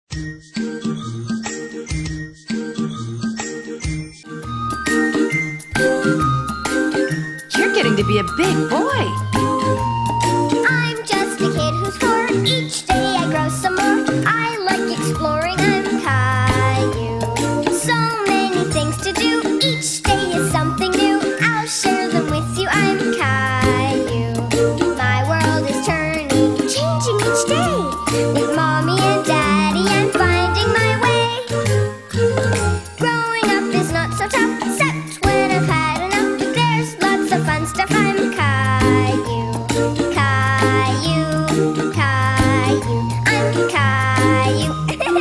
You're getting to be a big boy. I'm just a kid who's 4. Each day I grow some more. I like exploring. I'm Caillou. So many things to do. Each day is something new. I'll share them with you. I'm Caillou. My world is turning, changing each day. With Mommy and Daddy, I'm finding my way. Growing up is not so tough, except when I've had enough. There's lots of fun stuff. I'm Caillou. Caillou, Caillou, I'm Caillou.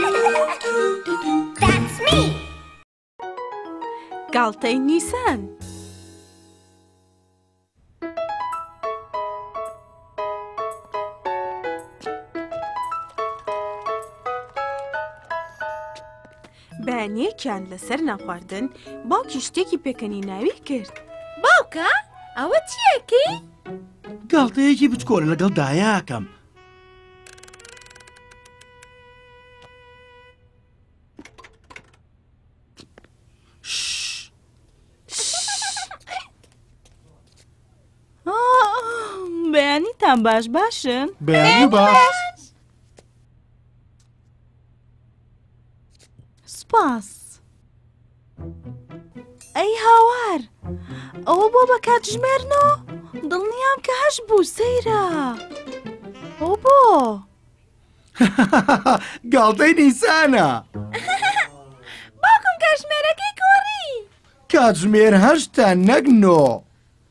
That's me. گاڵتەی نیسان. بەیانیەکیان لەسەر ناخواردن باوکی شتێکی پێکەنی ناوی کرد. باوکە؟ ئەوە چیەکەی؟ گاڵتەیەکی بچکۆڵە لەگەڵ دایاکەم. بەیانیتان باشن؟ بەیانی باش. سپاس. ئەی هاوار، ئەوە بۆ بە کاتژمێرنەوە؟ دڵنیام کە هەش بوو سەیرە. ئەو بۆ؟ گاڵتەی نیسانە. باوکم کاتژمێرەکەی کۆڕی. کاتژمێر 8 نەک 9.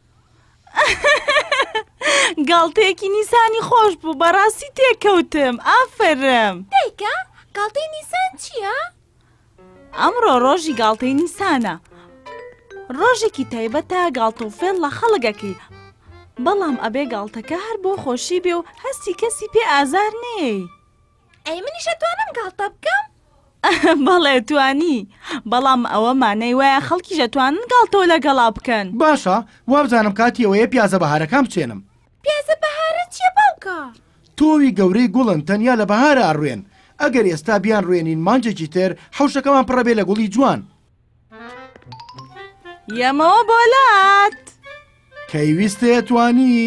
گاڵتەیەکی نیسانی خۆش بوو، بەڕاستی تێکەوتم. ئافرم. دایکە، گاڵتەی نیسان چییە؟ ئەمڕۆ ڕۆژی گاڵتەی نیسانە. ڕۆژێکی تایبەتە گاڵتە و فێڵ لە خەڵگەکەی. بەڵام ئەبێ گاڵتەکە هەر بۆ خۆشی بێ و هەستی کەسی پێ ئازار نێی. ئەی منیش ئەتوانم گاڵتە بکەم؟ بەڵێ توانی، بەڵام ئەوە مانەی وایە خەڵکیش ئەتوانن گاڵتەوە لەگەڵا بکەن. باشە، وابزانم کاتی ئەوەیە پیازە بەهارەکان بچێنم. پیازە بەهارە چییە باوکە؟ تۆوی گەورەی گوڵن تەنیا لە بەهارە ئەڕوێن. ئەگەر ئێستا بیان ڕوێنین مانجێکی تر حەوشەکەمان پڕەبێ لە گوڵی جوان. یەمەوە بۆلات. کەیویستە توانی.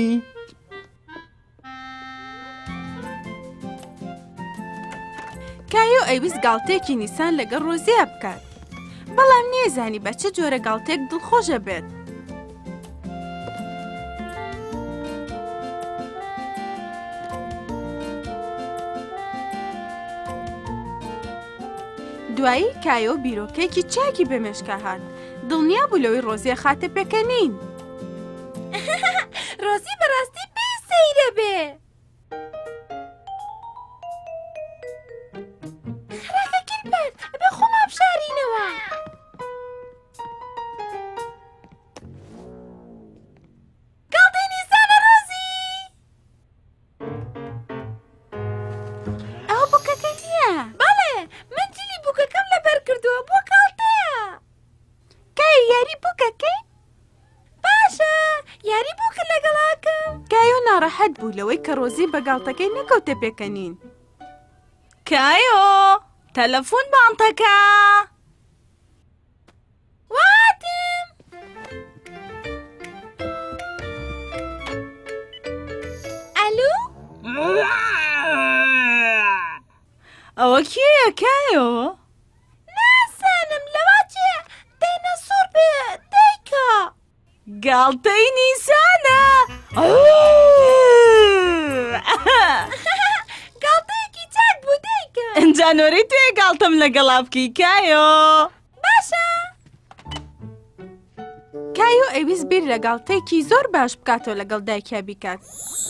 کایۆ ئەیویست گاڵتەیەکی نیسان لەگەڵ ڕۆزیە بکات. بەڵام نێزانی بە چه جۆرە گاڵتێک دڵخۆشە بێت. دوایی کایۆ بیرۆکەیەکی چاکی بە مێشکە هات. دڵنیا بوو لەوەی ڕۆزیە خاتە پێکەنین. ڕۆزی بەڕاستی پێی سەیرە بێ. خراکە کیرپەت، ئەبێ خۆم ئابشارینەوە. گاڵتەی نیسانە ڕۆزی! ئەوە بووکەکە نییە. بەڵێ، من جلی بووکەکەم لەبەر کردووە بۆ گاڵتەیە. کایۆ یاری بووکەکەی؟ باشە، یاری بووکە لەگەڵاکەم. کایۆ ناڕەحەت بوو لەوەی کە ڕۆزی بە گاڵتەکەی نەکەوتە پێکەنین. کایۆ، تەلەفۆن بانتەکە. واتم. ئەلو؟ ئەوە کێیە کایۆ؟ ناسانم لەوا چێ داینەسۆر بێ دایکە. گاڵتەی نیسانە. گاڵتەیەکی چاک بوو دایکە. جانۆرەی توێ گاڵتەم لەگەڵا بکەی کایۆ. باشە. کایۆ ئەویست بیر لە گاڵتەیەکی زۆر باش بکاتەوە لەگەڵ دایکیا بیکات.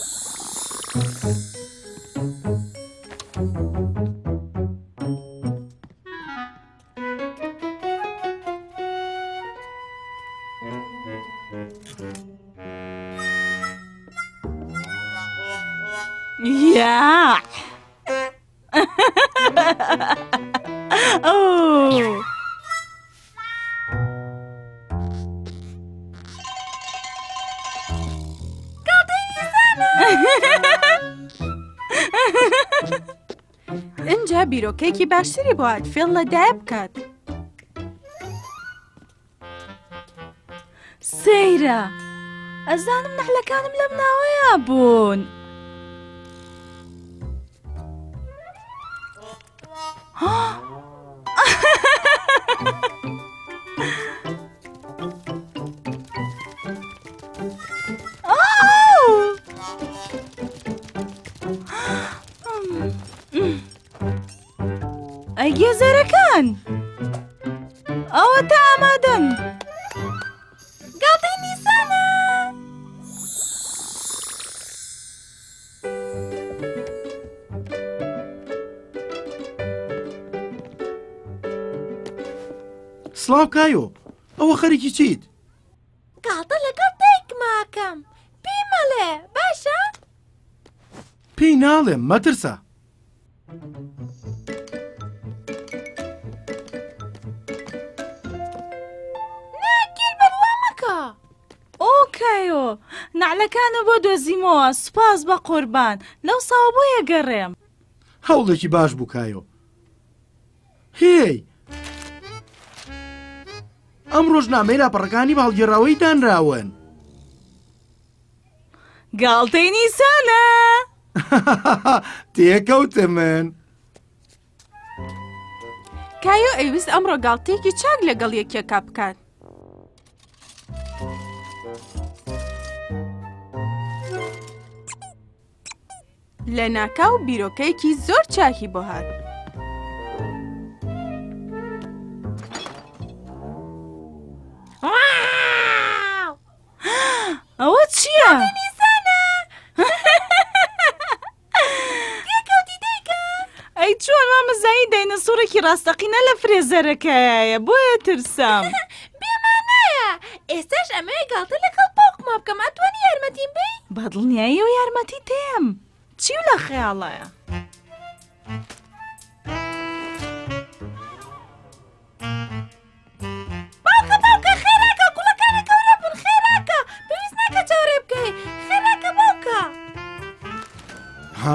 یا ئەو اینجا بیرۆ بیرۆکەیەکی باشتری بۆ هات فێڵ لەدایە بکات. سەیرە ئەزانم نەحلەکانم لەم ناوەیە بوون. ئەی گێزەرەکان ئەوە تا ئامادەن. گاڵتەی نیسانە. سڵاو کایۆ، ئەوە خەریکی چیت؟ گاڵتە لەگەڵ دایکماکەم. پێی مەڵێ باشە؟ پێی ناڵێم مەترسە. ناگیر بەروا مەکە. ئۆکایۆ نعلەکانە بۆ دۆزیمەوە. سوپاس بە قوربان لەو ساوە بۆ یەگەڕێم. هەوڵێکی باش بوو کایۆ. هێی ئەم ڕۆژنامەی لاپەڕەکانی باڵگێڕاوەی دانراون. گاڵتەی نیسانە. تێکەوتە من. کایۆ ئەیویست ئەمڕۆ گاڵتەیەکی چاک لەگەڵ یەکێکا بکات. لە ناکاو بیرۆکەیەکی زۆر چاکی بۆ هات. ئەوە چییە؟ ئەی چۆن مامەزایی داینەسۆرێکی ڕاستەقینە لە فرێزەرەکەیە بۆیە ترسام. بێمانایە ئێستاش ئەمەیە گاڵتە لەگەڵ باوکما بکەم. ئەتوانی یارمەتیم بی؟ بەدڵنیایی و یارمەتی تێم. چی لە خەیاڵەیە؟ باوکە خێراکە گوڵەکانە گەورە بوون. خێراکە پێویست ناکە چاوەڕێ بکەی. خێراکە باوکە. ها؟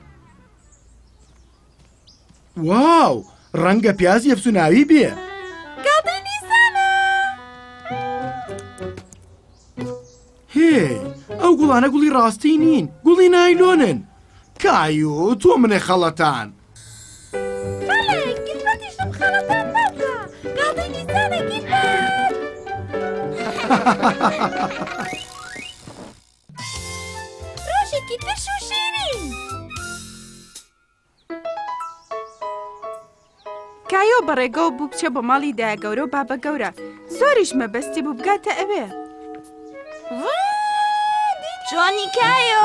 واو ڕەنگە پیازی ئەفسوناوی بێ. گاڵتەی نیسانە. هێ ئەو گوڵانە گوڵی ڕاستی نین، گوڵی نایلۆنن. کایۆ تۆ منێ خەڵەتان. بەڵێ گیربەتیشم خەڵەتان باوکە. گاڵتەی نیسانە گیربەت. ڕۆژێکی ترش و شیرین. کایۆ بەڕێگەوە بوو بچە بۆ ماڵی دایەگەورە و بابە گەورە. زۆریش مەبەستی بوو بگاتە ئەوێ. جۆنی کایۆ.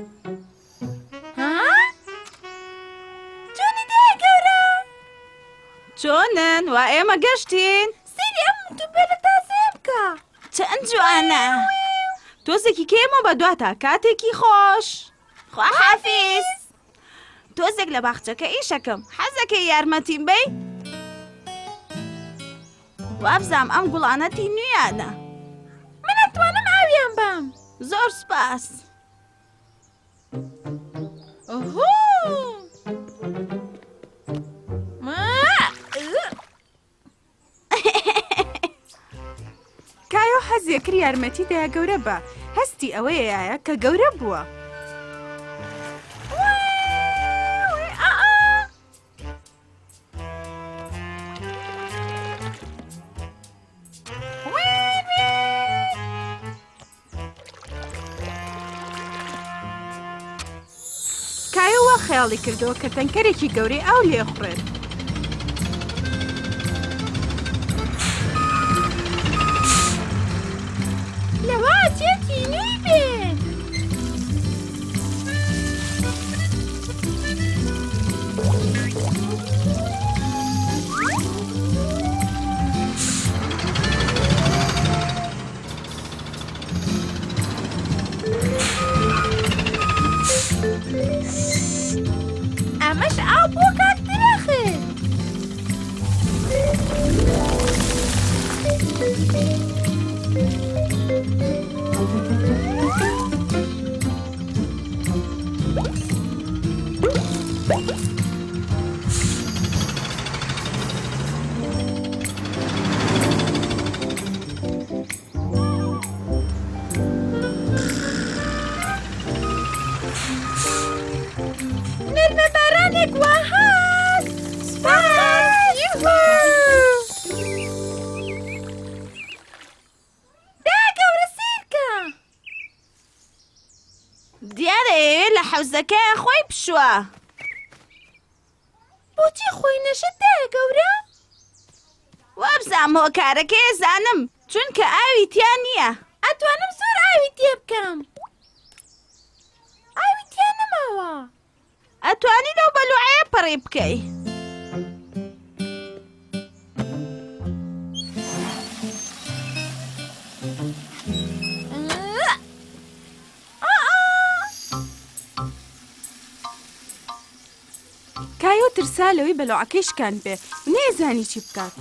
جۆنی دایەگەورە. چۆنن وا ئێمە گەشتین؟ سەیری ئەم دووبێرە تازەیە بکە. چەند جوانە. تۆزێکی کێمە بە دواتە کاتێکی خۆش. خواحافیز. تۆزێک لە باخچەکە ئیشەکەم. حەزەکەی یارمەتیم بی؟ وابزام ئەم گوڵانەتی نوێیانە. من ئەتوانم ئاویان بام. زۆر سپاس. کایۆ حەزیەکرد یارمەتی دایەگەورە بە. هەستی ئەوەیە کە گەورە بووە. کایۆ خەیاڵی کردەوە کە تەنکەرێکی گەورەی ئاو لێخورێت. لەوە چێتی نوی بێت. ئەمەش ئاو بۆ کاکترەخێ. گاڵتەکەی خۆی پشووە. بۆچی خۆی نەشتدایە گەورە؟ وابزانم هۆکارەکەی زانم چونکە ئاوی تیا نییە. ئەتوانم زۆر ئاوی تێ بکەم. ئاوی تیا نەماوە. ئەتوانی لەو بەلوعەیە پەڕی بکەی. کایۆ ترسا لەوەی بەلوعەکەی شکان بێ و نەیزانی چی بکات.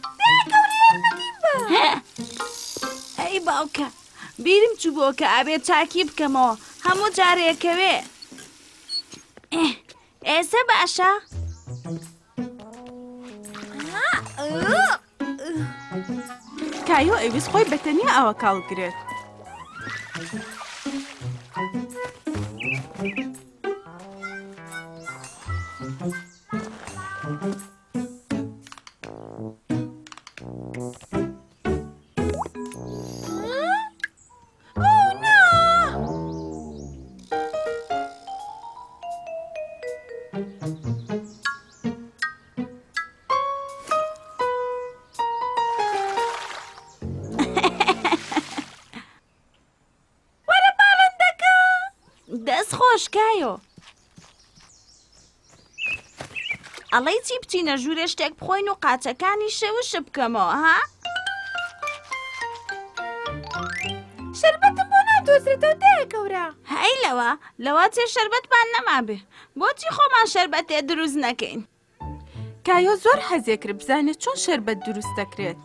ئەی باوکە بیرم چوو بۆ کە ئابێت چاکی بکەمەوە هەموو جارێکەوێ. ئێستا باشە؟ کایۆ ئەویست خۆی بەتەنیا ئەوە کاڵگرێت. دەست خۆش کایۆ. ئەڵەی چی بچینە ژوورێ شتێک بخۆین و قاچەکانی شەوش بکەمەوە ها؟ شەربەتم بۆ نادۆزرێتەوە دایە گەورە. هەی لەوە چێ شەربەتمان نەمابێ بۆچی خۆمان شەربەتێ دروست نەکەین؟ کایۆ زۆر حەزێ کرد بزانێت چۆن شەربەت دروست دەکرێت.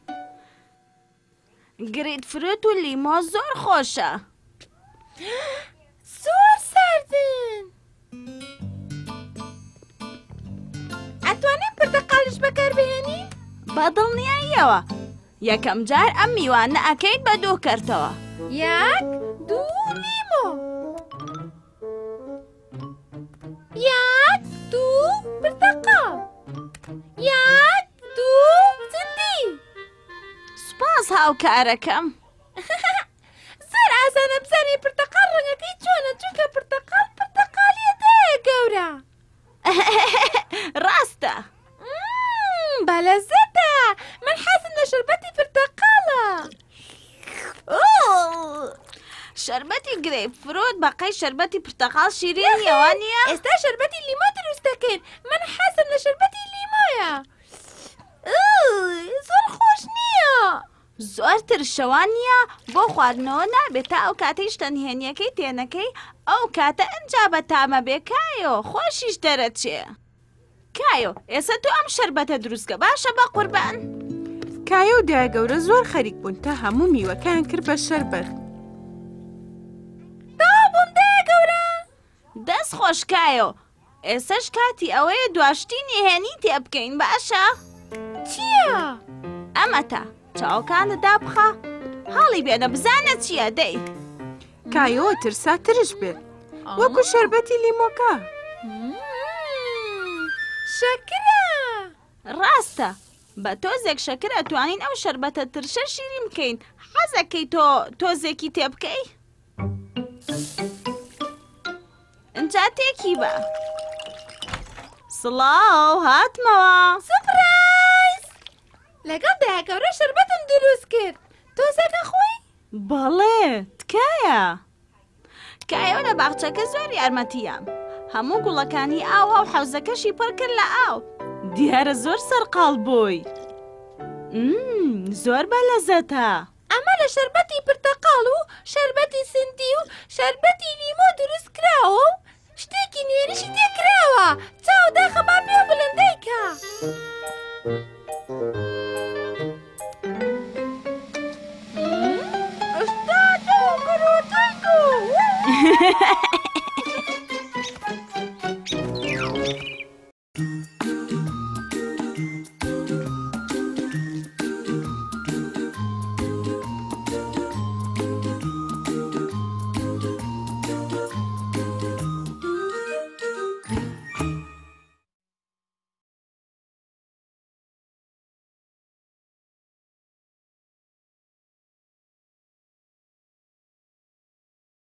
گریت فرۆت و لیمۆ زۆر خۆشە. زۆر ساردن. ئەتوانین پرتەقاڵیش بەکاربهێنین؟ بەدڵنیاییەوە یەکەم جار ئەم میوانە ئەکەیت بە دوو کەرتەوە. یەک دوو لیمۆ. یەک دوو پرتەقاڵ. یەک دوو زندی. سوپاس هاوکارەکەم. زۆر ئاسانە بزانێ پرتەقاڵ ڕەنگەکەی چۆنە چونکە پرتەقاڵیە دایە گەورە. ڕاستە. بەلەزەتە. من حەزم لە شەربەتی پرتەقاڵە. شەربەتی گرێپ فرۆت بەقەی شەربەتی پرتەقاڵ شیرینیەوە نییە؟ ئێستا شەربەتی لیمۆ دروست دەکەین. من حەزم لە شەربەتی لیمۆیە. زۆر خۆش نییە. زۆر ترشەوان نییە بۆ خواردنەوە نابێت تا ئەو کاتەی شتەنهێنیەکەی تێنەکەی ئەو کاتە ئەنجا بە تامە بێ کایۆ خۆشیش دەرەچێ. کایۆ ئێستا تۆ ئەم شەربەتە دروستکە باشە بە قوربان. کایۆ و دایە گەورە زۆر خەریک بوون تا هەموو میوەکان کرد بە شەربەت. دابووم دایە گەورە. دەست خۆش کایۆ ئێستاش کاتی ئەوەیە دواشتینی هێنی تێ بکەین باشە؟ چییە؟ ئەمەتە چاوەکانت دابخە هەڵی بێنە بزانە چییە دەی. کایۆ ترسا ترش بێت وەکو شەربەتی لیمۆکە. شەکرە. ڕاستە بە تۆزێک شەکر ئەتوانین ئەو شەربەتە ترشە شیرین بکەین. حەزەکەی تۆ تۆزێکی تێ بکەی؟ ئەنجا تێکی بە. سڵاو هاتمەوە. سپرایز. لەگەڵ دایە گەورە شەربەتم دروست کرد. تۆزێکە خۆی؟ بەڵێ تکایە. کایۆ لە باخچەکە زۆر یارمەتیام. هەموو گوڵەکانی ئاوە و حەوزەکەشی پڕ کرد لە ئاو. دیارە زۆر سەرقاڵ بووی. زۆر بەلەزەتە. ئەمە لە شەربەتی پرتەقاڵ و شەربەتی سندی و شەربەتی لیمۆ دروست کراوە و شتێکی نوێنشی تێکراوە. چاو داخەما پێ بلندەیکە.